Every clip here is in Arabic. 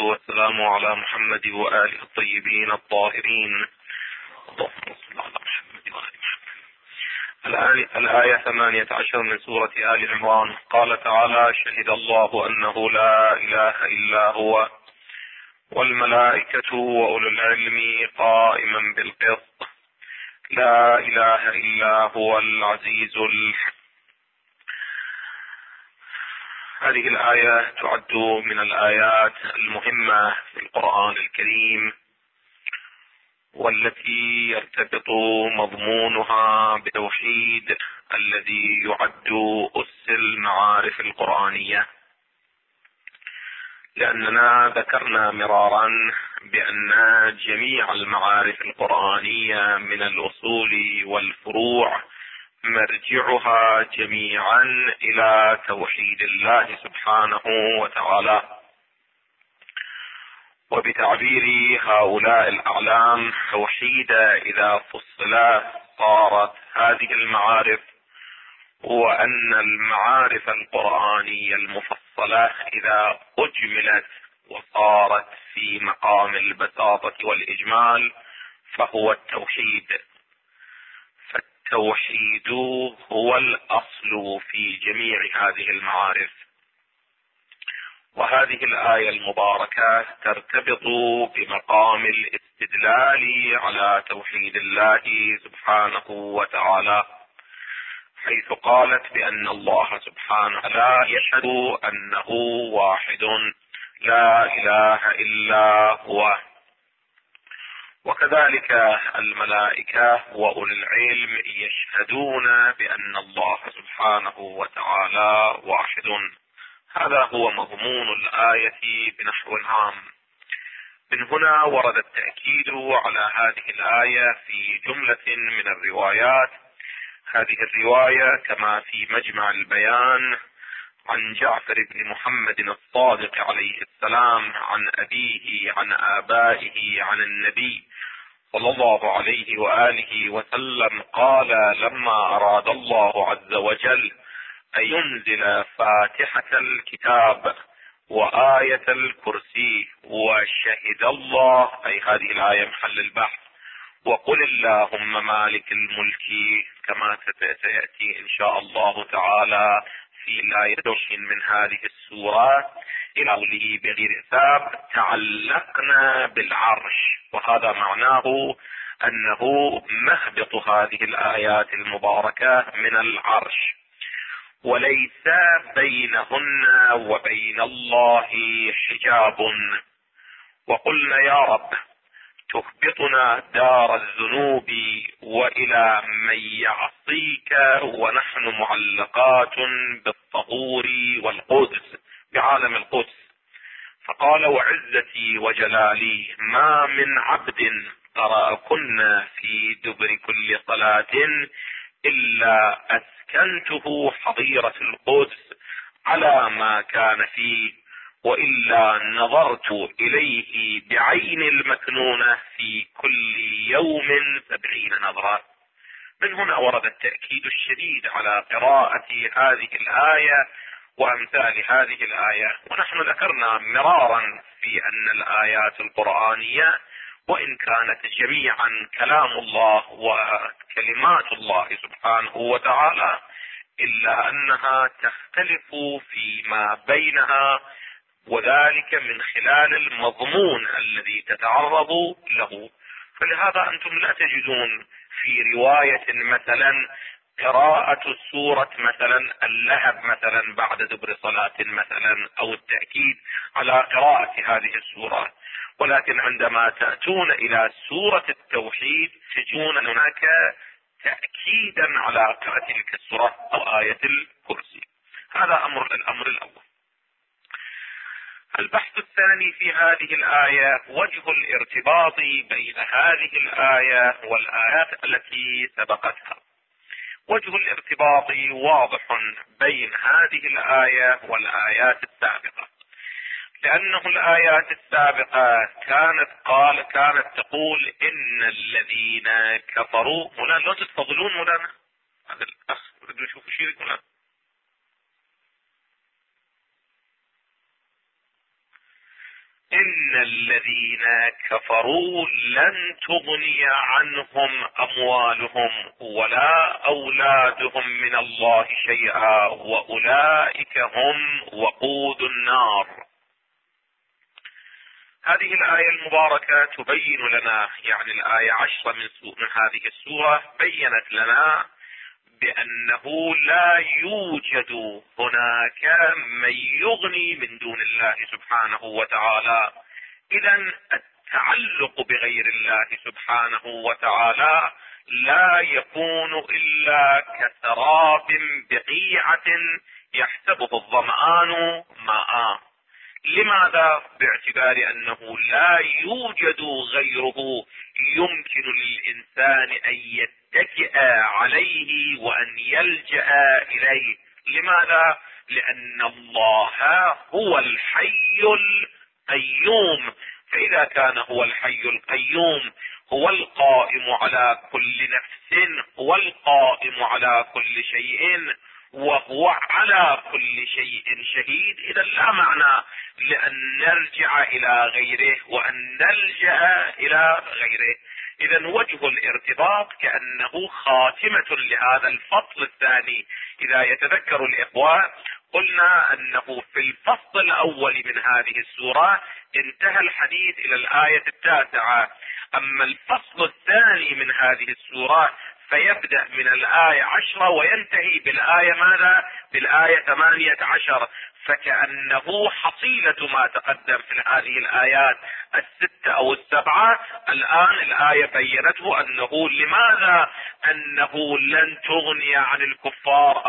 والسلام على محمد وآله الطيبين الطاهرين. اللهم صل على محمد وآل محمد. الآية 18 من سورة آل عمران. قال تعالى: شهد الله أنه لا إله إلا هو والملائكة وأولو العلم قائما بالقسط لا إله إلا هو العزيز الحكيم. هذه الآية تعد من الآيات المهمة في القرآن الكريم، والتي يرتبط مضمونها بالتوحيد الذي يعد أس المعارف القرآنية، لأننا ذكرنا مرارا بأن جميع المعارف القرآنية من الأصول والفروع مرجعها جميعا إلى توحيد الله سبحانه وتعالى. وبتعبير هؤلاء الأعلام توحيدا إذا فصلا صارت هذه المعارف، وأن المعارف القرآنية المفصلة إذا أجملت وصارت في مقام البساطة والإجمال فهو التوحيد. فالتوحيد هو الأصل في جميع هذه المعارف. وهذه الآية المباركة ترتبط بمقام الاستدلال على توحيد الله سبحانه وتعالى، حيث قالت بأن الله سبحانه لا يشهد أنه واحد لا إله إلا هو. وكذلك الملائكة وأولي العلم يشهدون بأن الله سبحانه وتعالى واحد. هذا هو مضمون الآية بنحو عام. من هنا ورد التأكيد على هذه الآية في جملة من الروايات. هذه الرواية كما في مجمع البيان عن جعفر بن محمد الصادق عليه السلام عن أبيه عن آبائه عن النبي صلى الله عليه وآله وسلم قال: لما أراد الله عز وجل أن ينزل فاتحة الكتاب وآية الكرسي وشهد الله، أي هذه الآية محل البحث، وقل اللهم مالك الملك، كما سيأتي إن شاء الله تعالى في الآية من هذه السورة، إلى قوله بغير حساب تعلقنا بالعرش. وهذا معناه أنه مهبط هذه الآيات المباركة من العرش، وليس بينهن وبين الله حجاب. وقلنا يا رب تهبطنا دار الذنوب وإلى من يعصيك ونحن معلقات بالطهور والقدس، بعالم القدس. فقال: وعزتي وجلالي ما من عبد قرأكن في دبر كل صلاة إلا أسكنته حظيرة القدس على ما كان فيه، وإلا نظرت إليه بعين المكنونة في كل يوم 70 نظرة. من هنا ورد التأكيد الشديد على قراءة هذه الآية وأمثال هذه الآية. ونحن ذكرنا مرارا في أن الآيات القرآنية وإن كانت جميعا كلام الله وكلمات الله سبحانه وتعالى، إلا أنها تختلف فيما بينها، وذلك من خلال المضمون الذي تتعرض له. فلهذا أنتم لا تجدون في رواية مثلا قراءة سورة مثلا اللهب مثلا بعد دبر صلاة مثلا، أو التأكيد على قراءة هذه السورة. ولكن عندما تأتون إلى سورة التوحيد تجدون هناك تأكيدا على قراءة تلك السورة أو آية الكرسي. هذا الأمر الأول. البحث الثاني في هذه الآية وجه الارتباط بين هذه الآية والآيات التي سبقتها. وجه الارتباط واضح بين هذه الآية والآيات السابقة، لأنه الآيات السابقة كانت تقول إن الذين كفروا. هنا لا تتفضلون مولانا، هذا الأخ بدو يشوف شيء هنا. إن الذين كفروا لن تغني عنهم أموالهم ولا أولادهم من الله شيئا وأولئك هم وقود النار. هذه الآية المباركة تبين لنا، يعني الآية 10 من هذه السورة بينت لنا بأنه لا يوجد هناك من يغني من دون الله سبحانه وتعالى. إذن التعلق بغير الله سبحانه وتعالى لا يكون إلا كسراب بقيعة يحسبه الظمآن ماء. لماذا؟ باعتبار أنه لا يوجد غيره يمكن للإنسان أن يتكئ عليه وأن يلجأ إليه. لماذا؟ لأن الله هو الحي القيوم، فإذا كان هو الحي القيوم هو القائم على كل نفس، هو القائم على كل شيء، وهو على كل شيء شهيد، إذا لا معنى لأن نرجع إلى غيره وأن نلجأ إلى غيره. إذا وجه الارتباط كأنه خاتمة لهذا الفصل الثاني. إذا يتذكر الإخوة قلنا أنه في الفصل الأول من هذه السورة انتهى الحديث إلى الآية 9، أما الفصل الثاني من هذه السورة فيبدأ من الآية 10 وينتهي بالآية ماذا؟ بالآية 18، فكأنه حصيلة ما تقدم في هذه الآيات 6 أو 7. الآن الآية بينته أنه لماذا أنه لن تغني عن الكفار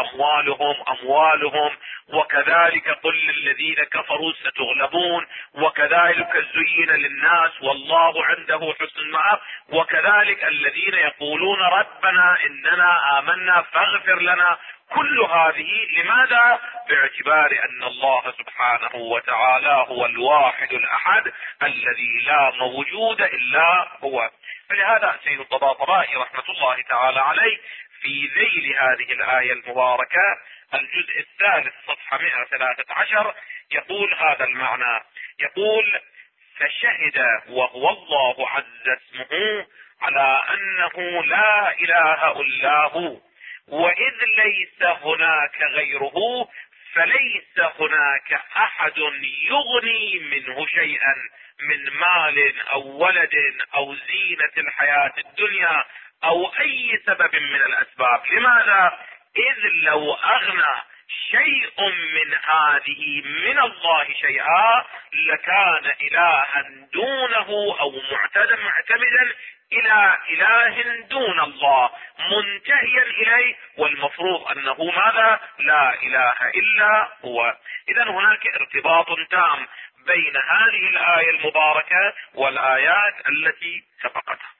أموالهم، وكذلك قل للذين كفروا ستغلبون، وكذلك زين للناس والله عنده حسن المآب، وكذلك الذين يقولون ربنا إننا آمنا فاغفر لنا. كل هذه لماذا؟ باعتبار أن الله سبحانه وتعالى هو الواحد الأحد الذي لا موجود إلا هو. فلهذا سيد الطباطبائي رحمة الله تعالى عليه في ذيل هذه الآية المباركة الجزء الثالث صفحة 113 يقول هذا المعنى، يقول: فشهد وهو الله عز اسمه على أنه لا إله إلا هو، وإذ ليس هناك غيره فليس هناك أحد يغني منه شيئا من مال أو ولد أو زينة الحياة الدنيا أو أي سبب من الأسباب. لماذا؟ إذ لو أغنى شيء من هذه من الله شيئا لكان إلها دونه أو معتمدا إلى إله دون الله منتهيا إليه، والمفروض أنه ماذا؟ لا إله إلا هو. إذن هناك ارتباط تام بين هذه الآية المباركة والآيات التي سبقتها.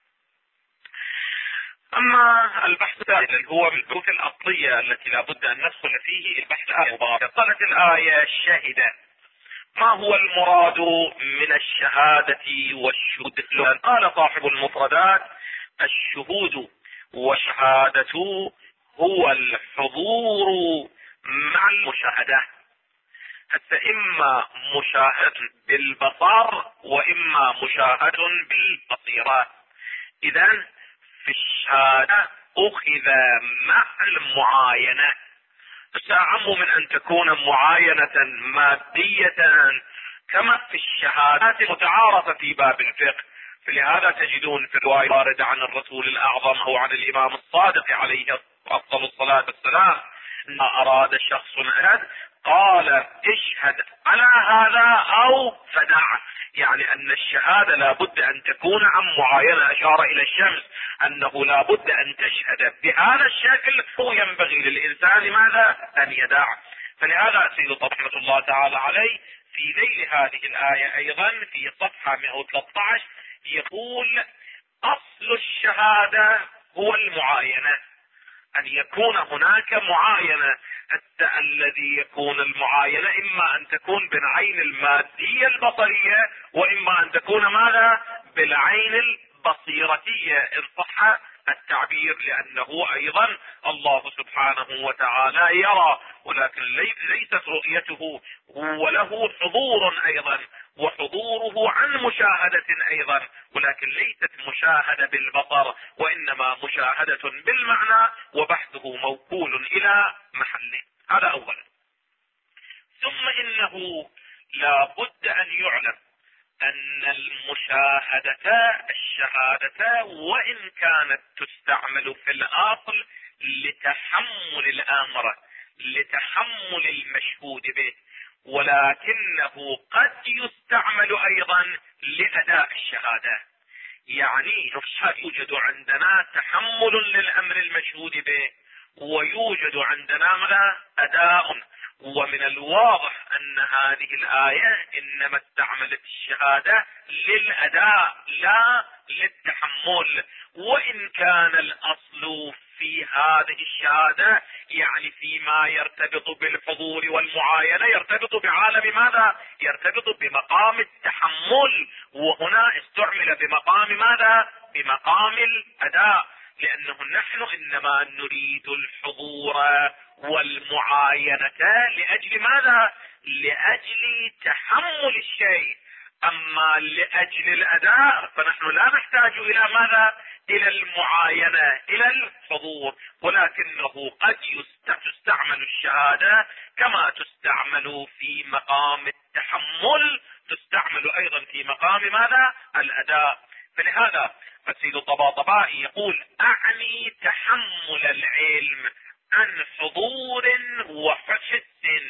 أما البحث الثالث هو من البحوث الأصلية التي لا بد أن ندخل فيه البحث المبارك. قالت الآية: شهد. ما هو المراد من الشهادة والشهود؟ قال صاحب المفردات: الشهود والشهادة هو الحضور مع المشاهدة. حتى إما مشاهدة بالبصر وإما مشاهدة بالبصيرة. إذن في الشهادة أخذ مع المعاينة، فأعم من أن تكون معاينة مادية كما في الشهادات متعارفة في باب الفقه. فلهذا تجدون في الرواية واردة عن الرسول الأعظم أو عن الإمام الصادق عليه أفضل الصلاة والسلام: ما أراد شخص أحد قال اشهد على هذا أو فدع. يعني أن الشهادة لابد أن تكون عن معاينة. أشار إلى الشمس أنه لابد أن تشهد بهذا الشكل، هو ينبغي للإنسان ماذا؟ أن يدع. فلهذا سيد رحمة الله تعالى عليه في ذيل هذه الآية أيضا في صفحة 113 يقول: أصل الشهادة هو المعاينة، أن يكون هناك معاينة. حتى الذي يكون المعاينة إما أن تكون بالعين المادية البصرية وإما أن تكون ماذا؟ بالعين البصيرتية إن صح التعبير، لأنه أيضا الله سبحانه وتعالى يرى، ولكن ليست رؤيته، وله حضور أيضا، وحضوره عن مشاهدة ايضا، ولكن ليست مشاهدة بالبصر، وانما مشاهدة بالمعنى، وبحثه موكول الى محله. هذا اولا. ثم انه لا بد ان يعلم ان المشاهدة الشهادة وان كانت تستعمل في الاصل لتحمل الامر، لتحمل المشهود به، ولكنه قد يستعمل ايضا لاداء الشهادة. يعني يوجد عندنا تحمل للامر المشهود به، ويوجد عندنا ماذا؟ اداء. ومن الواضح ان هذه الآية انما استعملت الشهادة للاداء لا للتحمل، وان كان الاصل في هذه الشهادة يعني فيما يرتبط بالحضور والمعاينة يرتبط بعالم ماذا؟ يرتبط بمقام التحمل، وهنا استعمل بمقام ماذا؟ بمقام الاداء، لانه نحن انما نريد الحضور والمعاينة لاجل ماذا؟ لاجل تحمل الشيء. اما لاجل الاداء فنحن لا نحتاج الى ماذا؟ الى المعاينة، الى الحضور. ولكنه قد تستعمل الشهادة كما تستعمل في مقام التحمل، تستعمل ايضا في مقام ماذا؟ الاداء. فلهذا السيد الطباطبائي يقول: اعني تحمل العلم عن حضور وحس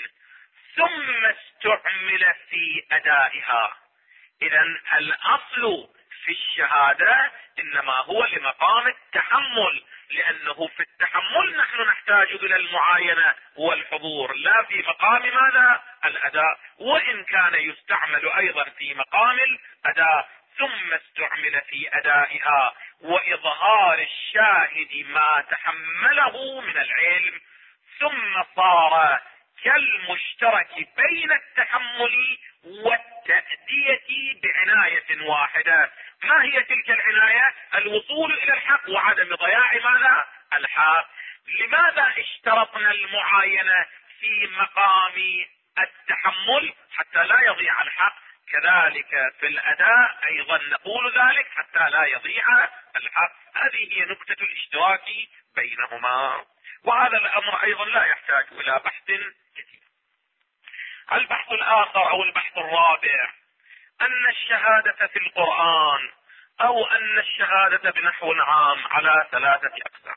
ثم استعمل في ادائها. اذا الاصل في الشهادة انما هو لمقام التحمل، لانه في التحمل نحن نحتاج الى المعاينة والحضور، لا في مقام ماذا؟ الاداء، وان كان يستعمل ايضا في مقام الاداء. ثم استعمل في ادائها واظهار الشاهد ما تحمله من العلم، ثم صار كالمشترك بين التحمل والتأدية بعناية واحدة. ما هي تلك العناية؟ الوصول الى الحق وعدم ضياع ماذا؟ الحق. لماذا اشترطنا المعاينة في مقام التحمل؟ حتى لا يضيع الحق. كذلك في الاداء ايضا نقول ذلك حتى لا يضيع الحق. هذه هي نكتة الاشتراك بينهما، وهذا الامر ايضا لا يحتاج الى بحث كثير. البحث الاخر او البحث الرابع ان الشهادة في القرآن او ان الشهادة بنحو عام على ثلاثة اقسام.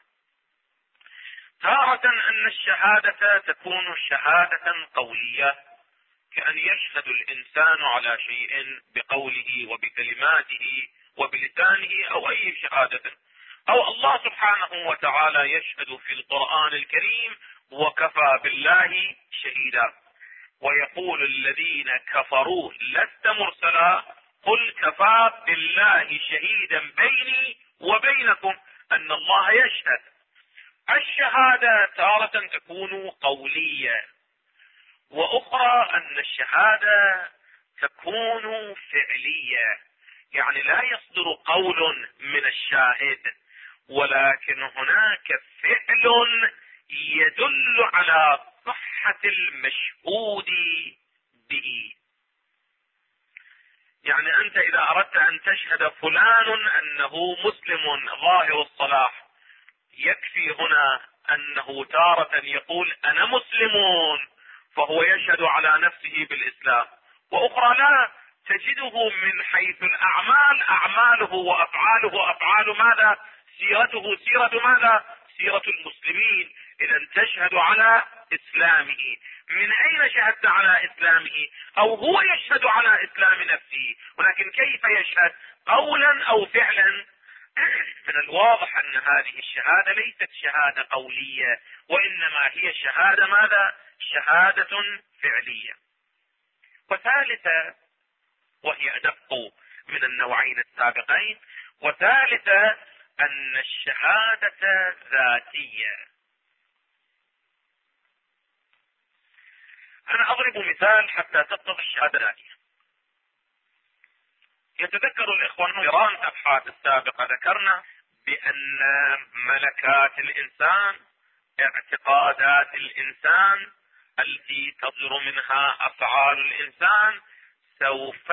تارة ان الشهادة تكون شهادة قولية، كأن يشهد الإنسان على شيء بقوله وبكلماته وبلسانه أو أي شهادة، أو الله سبحانه وتعالى يشهد في القرآن الكريم وكفى بالله شهيدا، ويقول الذين كفروا لست مرسلا قل كفى بالله شهيدا بيني وبينكم أن الله يشهد. الشهادة تارة تكون قولية، واخرى ان الشهادة تكون فعلية، يعني لا يصدر قول من الشاهد، ولكن هناك فعل يدل على صحة المشهود به. يعني انت اذا اردت ان تشهد فلان انه مسلم ظاهر الصلاح، يكفي هنا انه تارة يقول انا مسلمون فهو يشهد على نفسه بالاسلام، واخرى لا، تجده من حيث الاعمال اعماله وافعاله افعال ماذا؟ سيرته سيرة ماذا؟ سيرة المسلمين. اذا تشهد على اسلامه. من اين شهدت على اسلامه؟ او هو يشهد على اسلام نفسه، ولكن كيف يشهد؟ قولا او فعلا؟ من الواضح ان هذه الشهادة ليست شهادة قولية، وانما هي شهادة ماذا؟ شهادة فعلية. وثالثة، وهي ادق من النوعين السابقين، وثالثة ان الشهادة ذاتية. انا اضرب مثال حتى تتضح الشهادة ذاتية. يتذكر الاخوة الكرام في الابحاث السابقة ذكرنا بان ملكات الانسان، اعتقادات الانسان التي تصدر منها افعال الانسان، سوف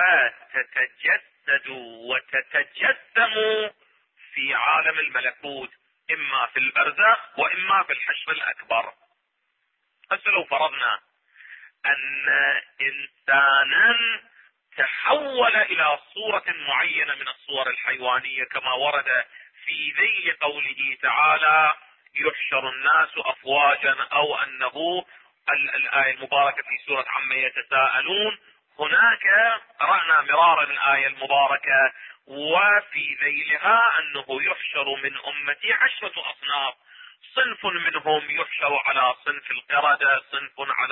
تتجسد وتتجسم في عالم الملكوت، اما في البرزخ واما في الحشر الاكبر. بس لو فرضنا ان انسانا تحول الى صورة معينة من الصور الحيوانية كما ورد في ذيل قوله تعالى يحشر الناس افواجا، او انه الآية المباركة في سورة عما يتساءلون، هناك قرأنا مرارا الآية المباركة وفي ذيلها انه يحشر من امتي 10 اصناف، صنف منهم يحشر على صنف القردة، صنف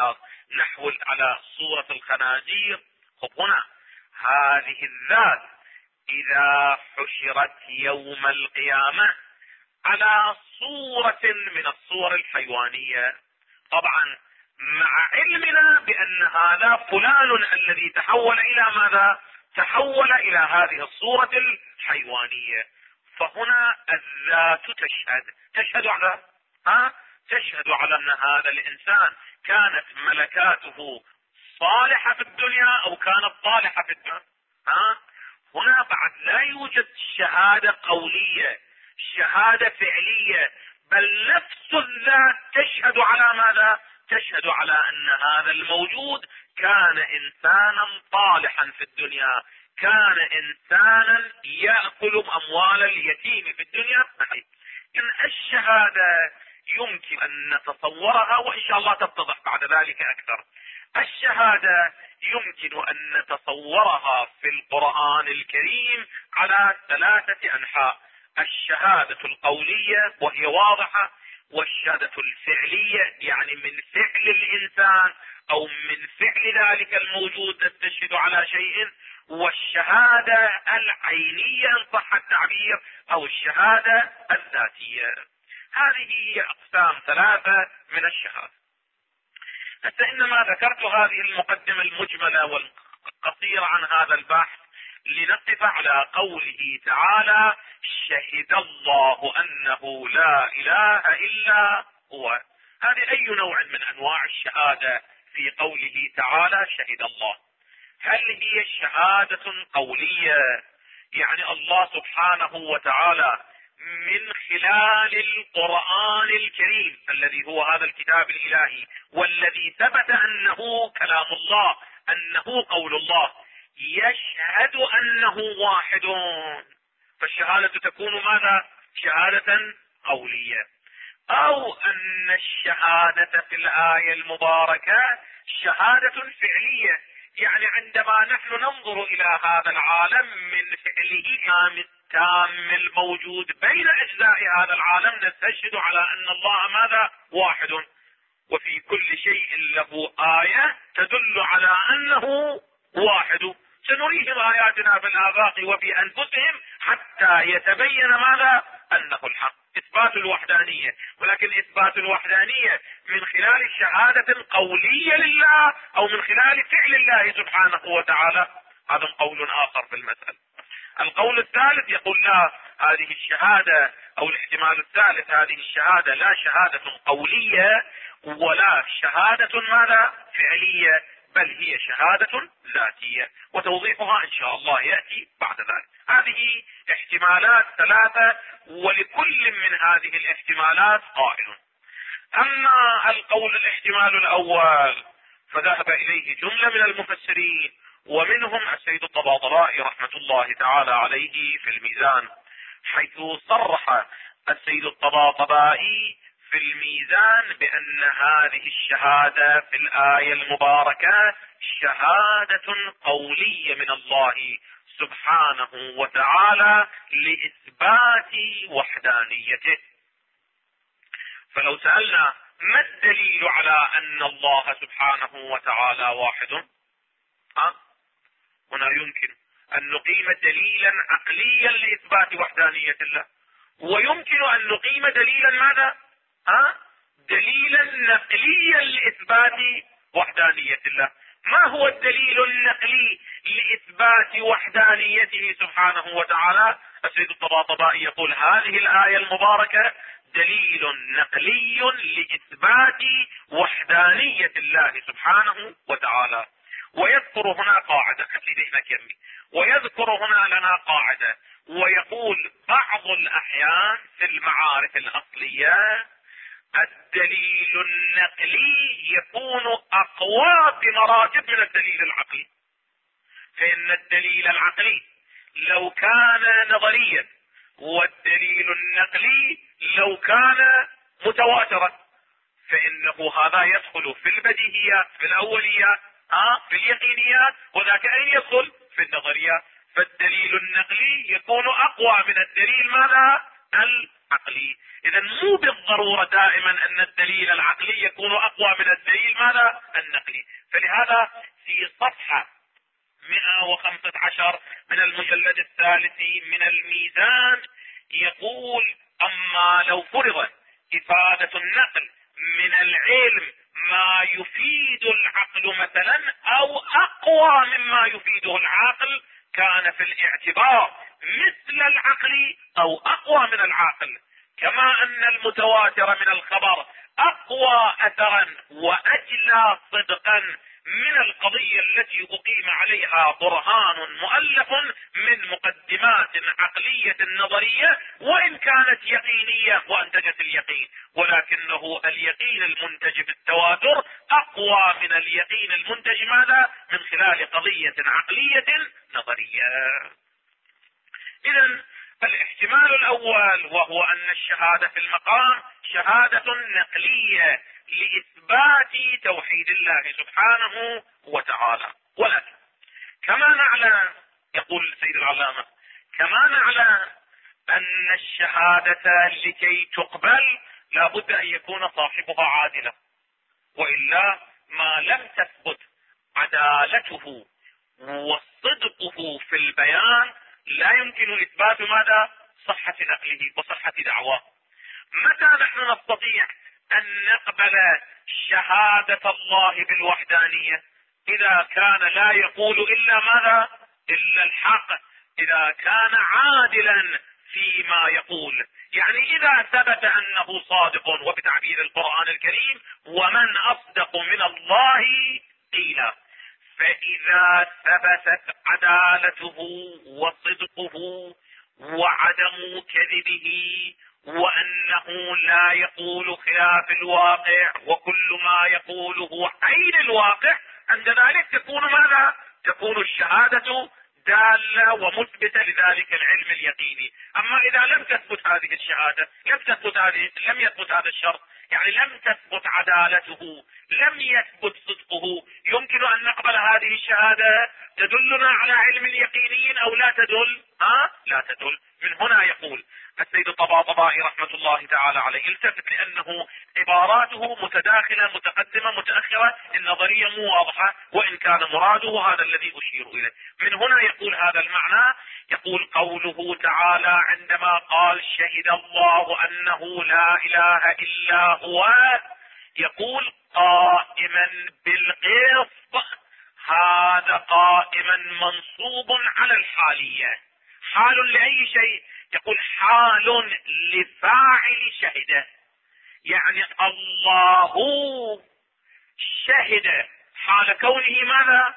على صورة الخنازير. هنا هذه الذات اذا حشرت يوم القيامة على صورة من الصور الحيوانية، طبعا مع علمنا بان هذا فلان الذي تحول الى ماذا؟ تحول الى هذه الصورة الحيوانية، فهنا الذات تشهد على ان هذا الانسان كانت ملكاته صالحة في الدنيا او كانت طالحة في الدنيا. هنا بعد لا يوجد شهادة قولية، شهادة فعلية، بل نفس الذات تشهد على ماذا؟ تشهد على ان هذا الموجود كان انسانا طالحا في الدنيا، كان انسانا يأكل اموال اليتيم في الدنيا. إن الشهادة يمكن ان نتصورها، وان شاء الله تتضح بعد ذلك اكثر. الشهادة يمكن ان نتصورها في القرآن الكريم على 3 انحاء: الشهادة القولية وهي واضحة، والشهادة الفعلية يعني من فعل الانسان او من فعل ذلك الموجود نستشهد على شيء، والشهادة العينية ان صح التعبير او الشهادة الذاتية. هذه هي اقسام 3 من الشهادة. إنما ذكرت هذه المقدمة المجملة والقصيرة عن هذا البحث لنقف على قوله تعالى شهد الله انه لا اله الا هو. هذه اي نوع من انواع الشهادة في قوله تعالى شهد الله؟ هل هي شهادة قولية، يعني الله سبحانه وتعالى من خلال القرآن الكريم الذي هو هذا الكتاب الالهي والذي ثبت انه كلام الله، انه قول الله، يشهد انه واحد، فالشهادة تكون ماذا؟ شهادة قولية. او ان الشهادة في الآية المباركة شهادة فعلية، يعني عندما نحن ننظر الى هذا العالم من فعله التام الموجود بين اجزاء هذا العالم نستشهد على ان الله ماذا؟ واحد، وفي كل شيء له آية تدل على انه واحد. سنريهم آياتنا في الآفاق وفي أنفسهم حتى يتبين ماذا؟ أنه الحق. إثبات الوحدانية، ولكن إثبات الوحدانية من خلال الشهادة القولية لله أو من خلال فعل الله سبحانه وتعالى، هذا قول آخر في المسألة. القول الثالث يقول لا، هذه الشهادة أو الاحتمال الثالث، هذه الشهادة لا شهادة قولية ولا شهادة ماذا؟ فعلية، بل هي شهادة ذاتية، وتوضيحها ان شاء الله يأتي بعد ذلك. هذه احتمالات 3، ولكل من هذه الاحتمالات قائل. اما القول الاحتمال الاول فذهب اليه جملة من المفسرين، ومنهم السيد الطباطبائي رحمة الله تعالى عليه في الميزان، حيث صرح السيد الطباطبائي في الميزان بأن هذه الشهادة في الآية المباركة شهادة قولية من الله سبحانه وتعالى لإثبات وحدانيته. فلو سألنا ما الدليل على أن الله سبحانه وتعالى واحد؟ هنا يمكن أن نقيم دليلا عقليا لإثبات وحدانية الله، ويمكن أن نقيم دليلا ماذا؟ دليلا نقليا لإثبات وحدانية الله. ما هو الدليل النقلي لإثبات وحدانيته سبحانه وتعالى؟ السيد الطباطبائي يقول هذه الآية المباركة دليل نقلي لإثبات وحدانية الله سبحانه وتعالى. ويذكر هنا قاعدة، خلي ذهنك يمي، ويذكر هنا لنا قاعدة ويقول بعض الأحيان في المعارف الأصلية الدليل النقلي يكون أقوى بمراتب من الدليل العقلي. فإن الدليل العقلي لو كان نظريا والدليل النقلي لو كان متواترا فإنه هذا يدخل في البديهيات، في الأوليات، في اليقينيات، وذاك أين يدخل؟ في النظريات. فالدليل النقلي يكون أقوى من الدليل ماذا؟ العقلي. إذا مو بالضرورة دائما أن الدليل العقلي يكون أقوى من الدليل ماذا؟ النقلي. فلهذا في صفحة 115 من المجلد الثالث من الميزان يقول: أما لو فرض إفادة النقل من العلم ما يفيد العقل مثلا أو أقوى مما يفيده العقل كان في الاعتبار مثل العقل أو أقوى من العقل، كما أن المتواتر من الخبر أقوى أثرا وأجلى صدقا من القضية التي أقيم عليها برهان مؤلف من مقدمات عقلية نظرية وإن كانت يقينية وأنتجت اليقين، ولكنه اليقين المنتج بالتواتر أقوى من اليقين المنتج ماذا؟ من خلال قضية عقلية نظرية. إذن الاحتمال الأول وهو أن الشهادة في المقام شهادة نقلية لإثبات توحيد الله سبحانه وتعالى. ولكن كما نعلم، يقول السيد العلامة، كما نعلم أن الشهادة لكي تقبل لا بد أن يكون صاحبها عادلا، وإلا ما لم تثبت عدالته وصدقه في البيان لا يمكن إثبات ماذا؟ صحة نقله وصحة دعواه. متى نحن نستطيع أن نقبل شهادة الله بالوحدانية؟ إذا كان لا يقول إلا ماذا؟ إلا الحق، إذا كان عادلا فيما يقول، يعني إذا ثبت أنه صادق، وبتعبير القرآن الكريم: ومن أصدق من الله قيلا. فإذا ثبتت عدالته وصدقه وعدم كذبه وأنه لا يقول خلاف الواقع وكل ما يقوله عين الواقع، عند ذلك تكون ماذا؟ تكون الشهادة دالة ومثبتة لذلك العلم اليقيني. أما إذا لم تثبت هذه الشهادة، لم يثبت هذا الشرط، يعني لم تثبت عدالته، لم يثبت صدقه، يمكن أن نقبل هذه الشهادة؟ تدلنا على علم يقيني أو لا تدل؟ لا تدل. من هنا يقول السيد الطباطبائي رحمة الله تعالى عليه، التفت لأنه عباراته متداخلة متقدمة متأخرة، النظرية مو واضحة، وإن كان مراده هذا الذي أشير إليه. من هنا يقول هذا المعنى، يقول: قوله تعالى عندما قال شهد الله أنه لا إله إلا هو، يقول قائما بالقسط، هذا قائما منصوب على الحالية. حال لأي شيء؟ يقول حال لفاعل شهد، يعني الله شهد حال كونه ماذا؟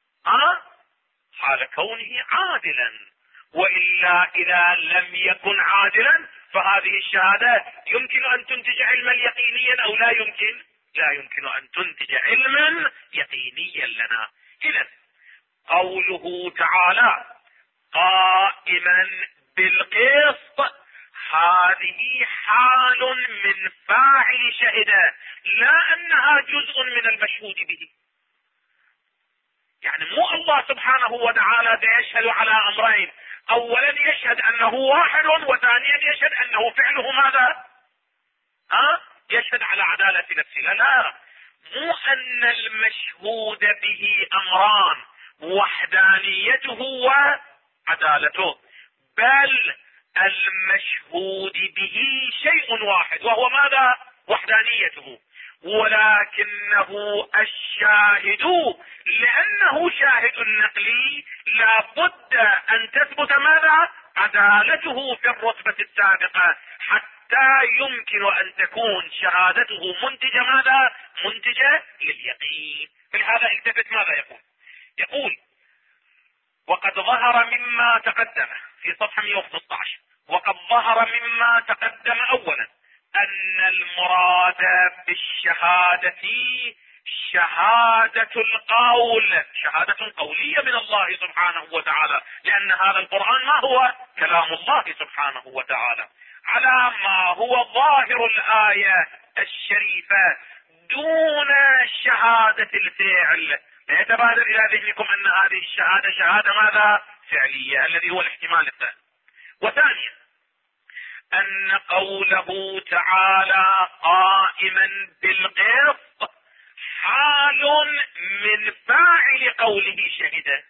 حال كونه عادلا. وإلا إذا لم يكن عادلا فهذه الشهادة يمكن أن تنتج علما يقينيا أو لا يمكن؟ لا يمكن أن تنتج علما يقينيا لنا. إذن قوله تعالى قائما بالقسط، هذه حال من فاعل شهد، لا أنها جزء من المشهود به. يعني مو الله سبحانه وتعالى يشهد على أمرين: أولا يشهد أنه واحد، وثانيا يشهد أنه فعله ماذا؟ يشهد على عدالة نفسه. لا، مو أن المشهود به أمران: وحدانيته وعدالته، بل المشهود به شيء واحد وهو ماذا؟ وحدانيته. ولكنه الشاهد لأنه شاهد نقلي لا بد أن تثبت ماذا؟ عدالته في الرتبة السابقة، حتى يمكن أن تكون شهادته منتجة ماذا؟ منتجة لليقين. فلهذا التفت ماذا يقول؟ يقول: وقد ظهر مما تقدم في صفحة 115، وقد ظهر مما تقدم اولا ان المراد بالشهادة شهادة القول، شهادة قولية من الله سبحانه وتعالى، لان هذا القرآن ما هو كلام الله سبحانه وتعالى، على ما هو ظاهر الآية الشريفة دون شهادة الفعل. لا يتبادر الى ذهنكم ان هذه الشهادة شهادة ماذا؟ فعلية، الذي هو الاحتمال الثاني. وثانيا ان قوله تعالى قائما بالقسط حال من فاعل قوله شهد،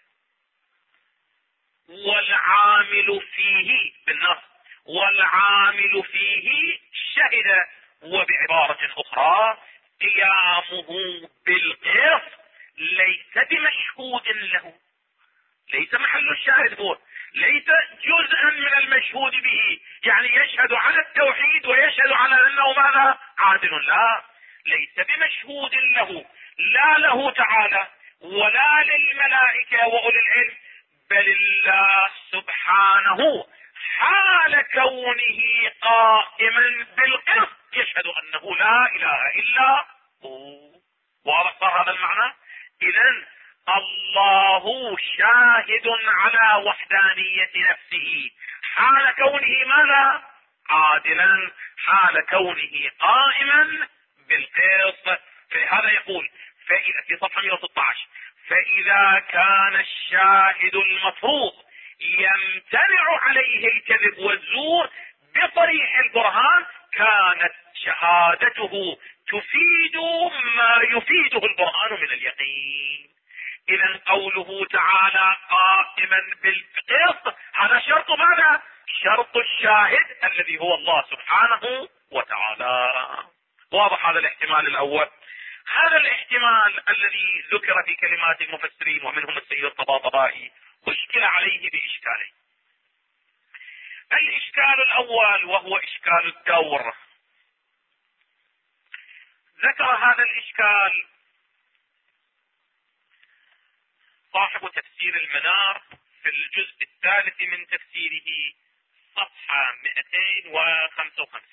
والعامل فيه بالنص، والعامل فيه شهد. وبعبارة اخرى قيامه بالقسط ليس بمشهود له، ليس محل الشاهد هو، ليس جزءا من المشهود به، يعني يشهد على التوحيد ويشهد على انه ماذا؟ عادل. لا، ليس بمشهود له، لا له تعالى ولا للملائكة واولي العلم، بل الله سبحانه حال كونه قائما بالقسط يشهد انه لا اله الا هو. واضح صار هذا المعنى؟ اذن الله شاهد على وحدانية نفسه حال كونه ماذا؟ عادلا، حال كونه قائما بالقسط. فهذا يقول في صفحة 116: فإذا كان الشاهد المفروض يمتنع عليه الكذب والزور بصريح البرهان كانت شهادته تفيد ما يفيده البرهان من اليقين. اذا قوله تعالى قائما بالقسط هذا شرط ماذا؟ شرط الشاهد الذي هو الله سبحانه وتعالى. واضح هذا الاحتمال الاول. هذا الاحتمال الذي ذكر في كلمات المفسرين ومنهم السيد الطباطبائي اشكل عليه باشكالين. الاشكال الاول وهو اشكال الدور. ذكر هذا الاشكال صاحب تفسير المنار في الجزء الثالث من تفسيره صفحة 255.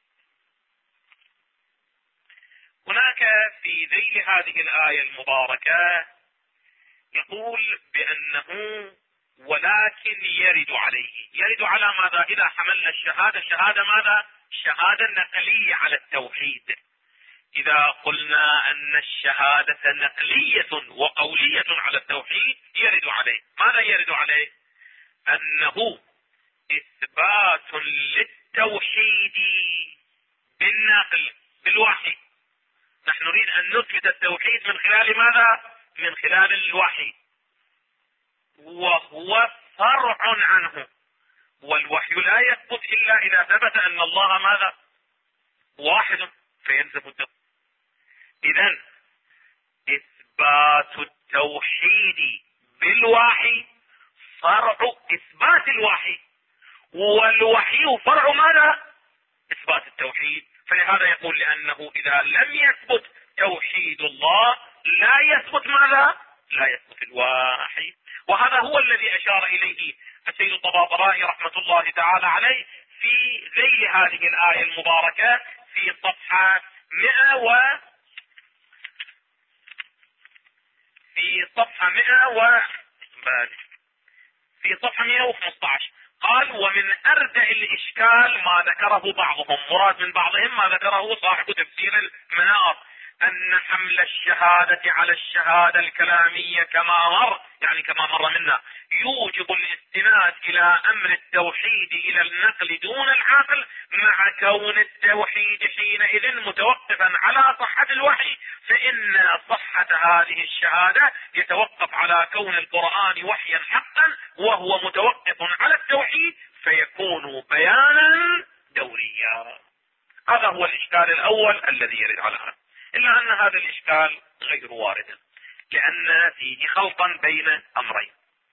هناك في ذيل هذه الآية المباركة يقول بأنه ولكن يرد عليه، يرد على ماذا؟ إذا حملنا الشهادة شهادة ماذا؟ شهادة نقلية على التوحيد. إذا قلنا أن الشهادة نقلية وقولية على التوحيد يرد عليه. ماذا يرد عليه؟ أنه إثبات للتوحيد بالنقل بالوحي. نحن نريد أن نثبت التوحيد من خلال ماذا؟ من خلال الوحي، وهو فرع عنه، والوحي لا يثبت إلا إذا ثبت أن الله ماذا؟ واحد، فيلزم التوحيد. إذن إثبات التوحيد بالوحي فرع إثبات الوحي، والوحي فرع ماذا؟ إثبات التوحيد. فلهذا يقول لأنه إذا لم يثبت توحيد الله لا يثبت ماذا؟ لا يثبت الوحي. وهذا هو الذي أشار إليه السيد الطباطبائي رحمة الله تعالى عليه في ذيل هذه الآية المباركة في صفحة 100 في صفحة 115 قال: ومن أردع الإشكال ما ذكره بعضهم، مراد من بعضهم ما ذكره صاحب تفسير المنار، أن حمل الشهادة على الشهادة الكلامية كما مر منا يوجب الاستناد إلى أمر التوحيد إلى النقل دون العقل، مع كون التوحيد حينئذ متوقفا على صحة الوحي، فإن صحة هذه الشهادة يتوقف على كون القرآن وحيا حقا وهو متوقف على التوحيد، فيكون بيانا دوريا. هذا هو الإشكال الأول الذي يرد على هذا، إلا أن هذا الإشكال غير وارد لأن فيه خلطا بين أمرين.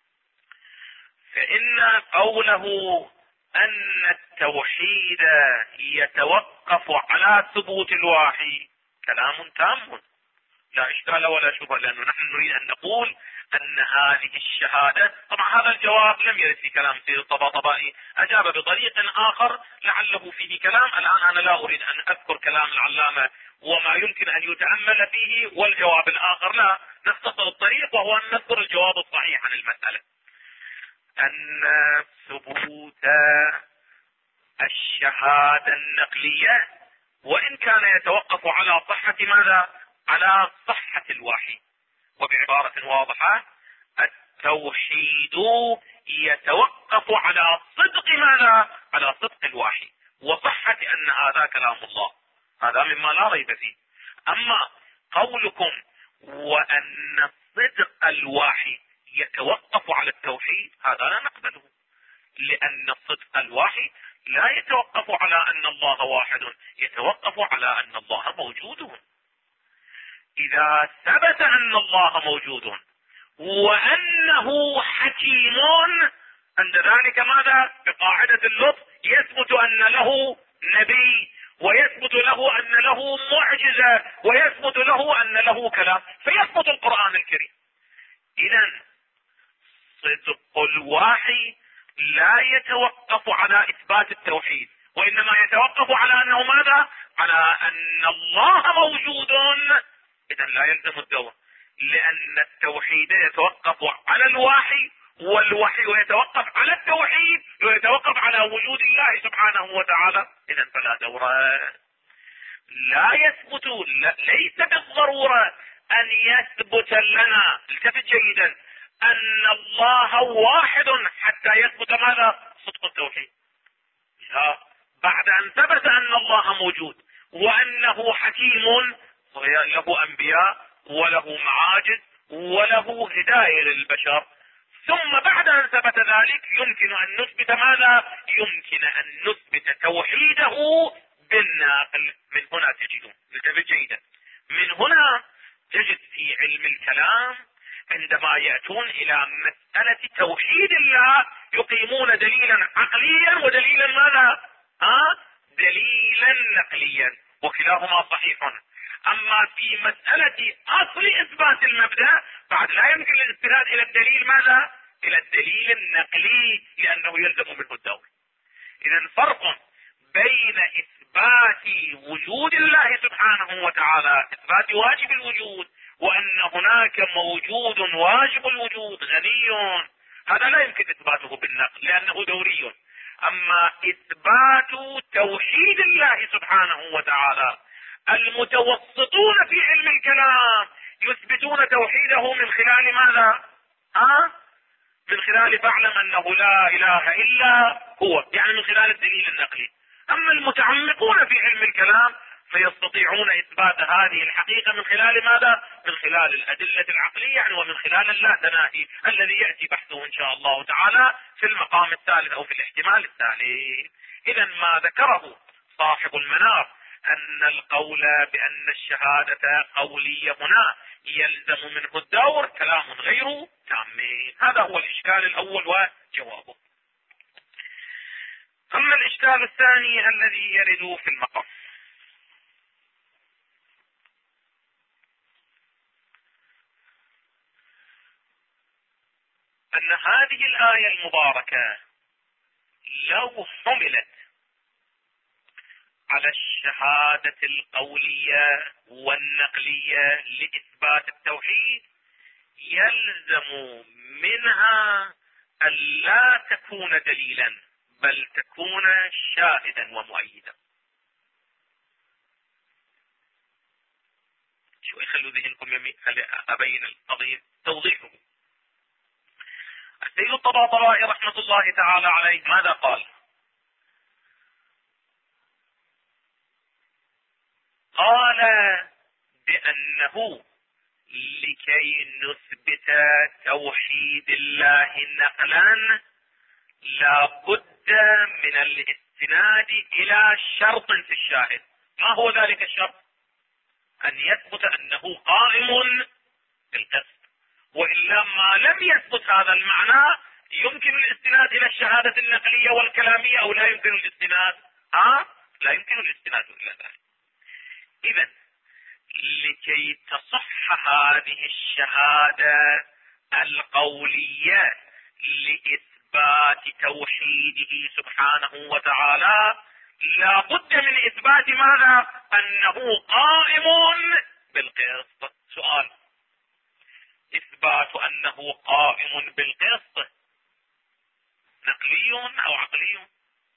فإن قوله أن التوحيد يتوقف على ثبوت الوحي كلام تام لا إشكال ولا شبهة، لأنه نحن نريد أن نقول أن هذه الشهادة، طبعا هذا الجواب لم يرد في كلام سيد الطباطبائي، أجاب بطريق آخر لعله فيه كلام. الآن أنا لا أريد أن أذكر كلام العلامة وما يمكن أن يتأمل فيه والجواب الآخر، لا، نختصر الطريق، وهو أن نذكر الجواب الصحيح عن المسألة. أن ثبوت الشهادة النقلية وإن كان يتوقف على صحة ماذا؟ على صحة الوحي. وبعبارة واضحة، التوحيد يتوقف على صدق ماذا؟ على صدق الوحي وصحة أن هذا كلام الله، هذا مما لا ريب فيه. أما قولكم وأن صدق الوحي يتوقف على التوحيد، هذا لا نقبله، لأن صدق الوحي لا يتوقف على أن الله واحد، يتوقف على أن الله موجود. إذا ثبت أن الله موجود وأنه حكيم، عند ذلك ماذا؟ بقاعدة اللطف يثبت أن له نبي، ويثبت له أن له معجزة، ويثبت له أن له كلام، فيثبت القرآن الكريم. إذن صدق الوحي لا يتوقف على إثبات التوحيد، وإنما يتوقف على أنه ماذا؟ على أن الله موجود. إذن لا يلزم الدور، لأن التوحيد يتوقف على الوحي، والوحي يتوقف على التوحيد، ويتوقف على وجود الله سبحانه وتعالى. إذن فلا دور، لا يثبت، ليس بالضرورة أن يثبت لنا، التفت جيدا، أن الله واحد حتى يثبت ماذا؟ صدق التوحيد. بعد أن ثبت أن الله موجود وأنه حكيم، له أنبياء وله معاجز وله هداية للبشر، ثم بعد أن ثبت ذلك يمكن أن نثبت ماذا؟ يمكن أن نثبت توحيده بالناقل. من هنا تجدون، انتبه جيدا، من هنا تجد في علم الكلام عندما يأتون إلى مسألة توحيد الله يقيمون دليلا عقليا ودليلا ماذا؟ دليلا نقليا، وكلاهما صحيح. أما في مسألة أصل إثبات المبدأ بعد لا يمكن الاستناد إلى الدليل ماذا؟ إلى الدليل النقلي، لأنه يلزم منه الدور. إذن فرق بين إثبات وجود الله سبحانه وتعالى، إثبات واجب الوجود، وأن هناك موجود واجب الوجود غني، هذا لا يمكن إثباته بالنقل لأنه دوري. أما إثبات توحيد الله سبحانه وتعالى، المتوسطون في علم الكلام يثبتون توحيده من خلال ماذا؟ من خلال فاعلم أنه لا إله إلا هو، يعني من خلال الدليل النقلي. أما المتعمقون في علم الكلام فيستطيعون إثبات هذه الحقيقة من خلال ماذا؟ من خلال الأدلة العقلية، يعني ومن خلال اللاتناهي الذي يأتي بحثه إن شاء الله تعالى في المقام الثالث أو في الاحتمال الثالث. إذا ما ذكره صاحب المنار أن القول بأن الشهادة قولية هنا يلزم منه الدور كلام غير تام. هذا هو الإشكال الأول وجوابه. أما الإشكال الثاني الذي يرد في المقام، أن هذه الآية المباركة لو حملت على الشهادة القولية والنقلية لإثبات التوحيد يلزم منها أن لا تكون دليلا بل تكون شاهدا ومؤيدا. شو يخلوا ذهنكم أبين القضية توضيحه. السيد الطباطبائي رحمة الله تعالى عليه ماذا قال؟ قال بأنه لكي نثبت توحيد الله نقلا لا بد من الاستناد إلى شرط في الشاهد. ما هو ذلك الشرط؟ أن يثبت أنه قائم بالقسط، وإلا ما لم يثبت هذا المعنى يمكن الاستناد إلى الشهادة النقلية والكلامية أو لا يمكن الاستناد؟ لا يمكن الاستناد إلى ذلك. إذن لكي تصح هذه الشهادة القولية لإثبات توحيده سبحانه وتعالى لا بد من إثبات ماذا؟ أنه قائم بالقسط. سؤال: إثبات أنه قائم بالقسط نقلي أو عقلي؟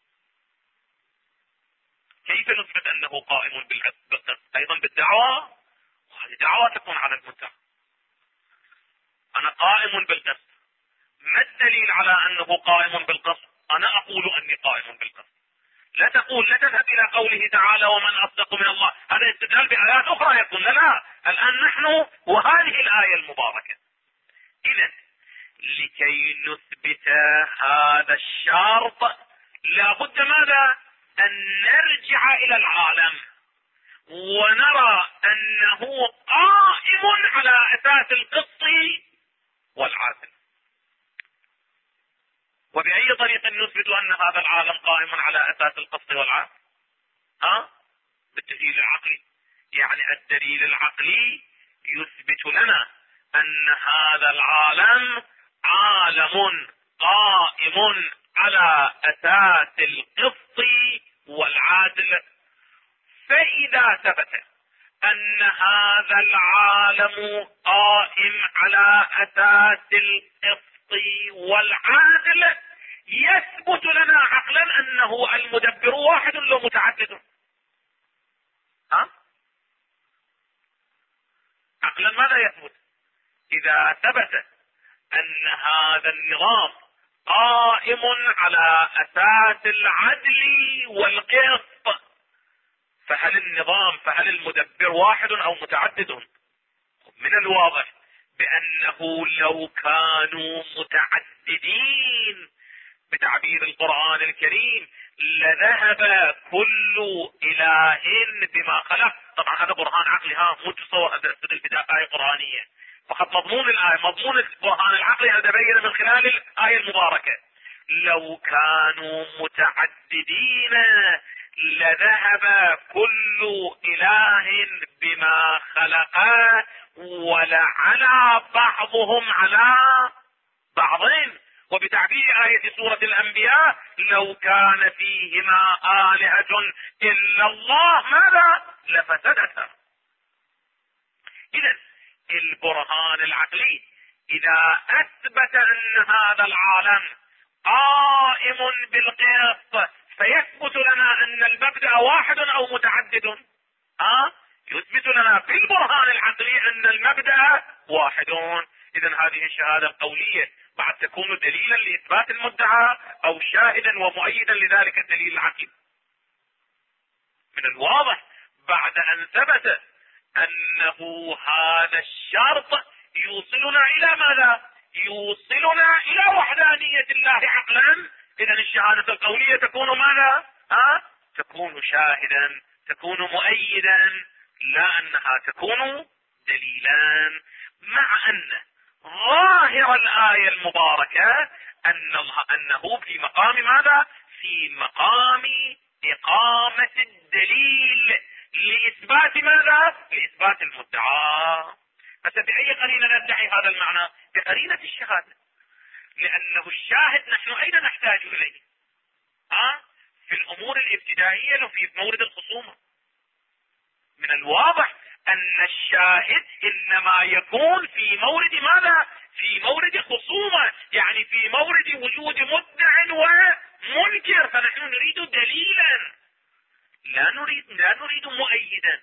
كيف نثبت أنه قائم بالقسط؟ أيضا بالدعوة، وهذه دعوة تكون على المدعي. أنا قائم بالقسط، ما الدليل على أنه قائم بالقسط؟ أنا أقول أني قائم بالقسط. لا تقول، لا تذهب إلى قوله تعالى ومن أصدق من الله، هذا استدلال بآيات أخرى يقول لا الآن نحن وهذه الآية المباركة. إذن لكي نثبت هذا الشرط لابد ماذا؟ أن نرجع إلى العالم ونرى أنه قائم على أساس القسط والعدل. وبأي طريق نثبت أن هذا العالم قائم على أساس القسط والعدل؟ بالدليل العقلي. يعني الدليل العقلي يثبت لنا أن هذا العالم عالم قائم على أساس القسط والعدل. فإذا ثبت أن هذا العالم قائم على أساس القسط والعدل يثبت لنا عقلا أنه المدبر واحد لو متعدد. عقلا ماذا يثبت؟ إذا ثبت أن هذا النظام قائم على أساس العدل والقسط، فهل المدبر واحد أو متعدد؟ من الواضح بأنه لو كانوا متعددين بتعبير القرآن الكريم لذهب كل إله بما خلق. طبعا هذا برهان عقلي، مو تصور هذا استدل آية قرآنية، فقط مضمون الآية، مضمون البرهان العقلي هذا بين من خلال الآية المباركة. لو كانوا متعددين لذهب كل إله بما خلق ولعلى بعضهم على بعضين. وبتعبير آية سورة الأنبياء لو كان فيهما آلهة إلا الله ماذا؟ لفسدتا. إذن البرهان العقلي إذا أثبت أن هذا العالم قائم بالقسط فيثبت لنا أن المبدأ واحد أو متعدد. يثبت لنا في البرهان العقلي أن المبدأ واحد. إذن هذه الشهادة القولية بعد تكون دليلا لإثبات المدعى أو شاهدا ومؤيدا لذلك الدليل العقلي. من الواضح بعد أن ثبت أنه هذا الشرط يوصلنا إلى ماذا؟ يوصلنا إلى وحدانية الله عقلا. إذن الشهادة القولية تكون ماذا؟ تكون شاهدا، تكون مؤيدا، لا أنها تكون دليلا. مع أن ظاهر الآية المباركة أنه في مقام ماذا؟ في مقام إقامة الدليل لإثبات ماذا؟ لإثبات المدعى. فبأي قرينة ندعي هذا المعنى؟ بقرينة الشهادة، لأنه الشاهد نحن أين نحتاج إليه؟ في الأمور الابتدائية وفي مورد الخصومة. من الواضح أن الشاهد إنما يكون في مورد ماذا؟ في مورد خصومة، يعني في مورد وجود مدع ومنكر. فنحن نريد دليلا، لا نريد مؤيدا،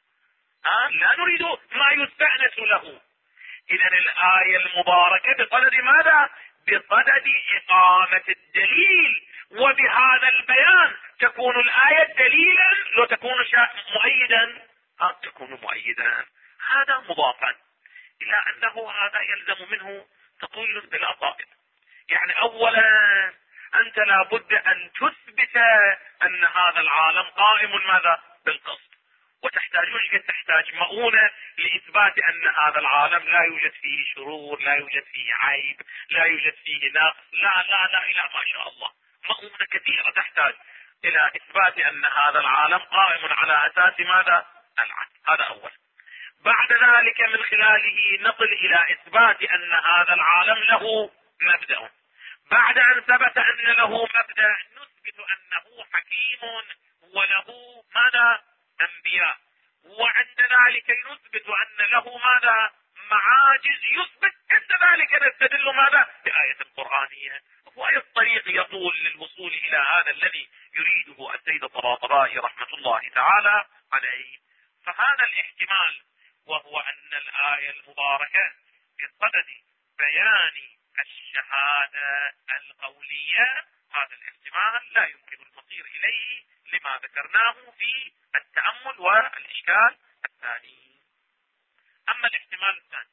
لا نريد ما يستأنس له. إذن الآية المباركة بصدد ماذا؟ بصدد إقامة الدليل. وبهذا البيان تكون الآية دليلا لو تكون مؤيدا، تكون مؤيدا. هذا مضافا إلى أنه هذا يلزم منه تقول بلا ضابط. يعني أولا أنت لابد أن تثبت أن هذا العالم قائم ماذا؟ بالقسط. وتحتاج تحتاج مؤونة لإثبات أن هذا العالم لا يوجد فيه شرور، لا يوجد فيه عيب، لا يوجد فيه نقص، لا إلى ما شاء الله. مؤونة كثيرة تحتاج إلى إثبات أن هذا العالم قائم على أساس ماذا؟ العدل. هذا أول. بعد ذلك من خلاله نصل الى اثبات ان هذا العالم له مبدأ. بعد ان ثبت ان له مبدأ نثبت انه حكيم وله ماذا؟ انبياء. وعند ذلك نثبت ان له ماذا؟ معاجز. يثبت عند ذلك نستدل ماذا؟ بآية قرآنية. وأي الطريق يطول للوصول الى هذا الذي يريده السيد الطباطبائي رحمة الله تعالى عليه. فهذا الاحتمال وهو ان الآية المباركة بصدد بيان الشهادة القولية، هذا الاحتمال لا يمكن المصير اليه لما ذكرناه في التأمل والاشكال الثاني. اما الاحتمال الثاني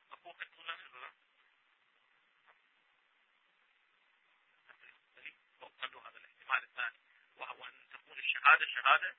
هذا الاحتمال الثاني وهو ان تكون الشهادة شهادة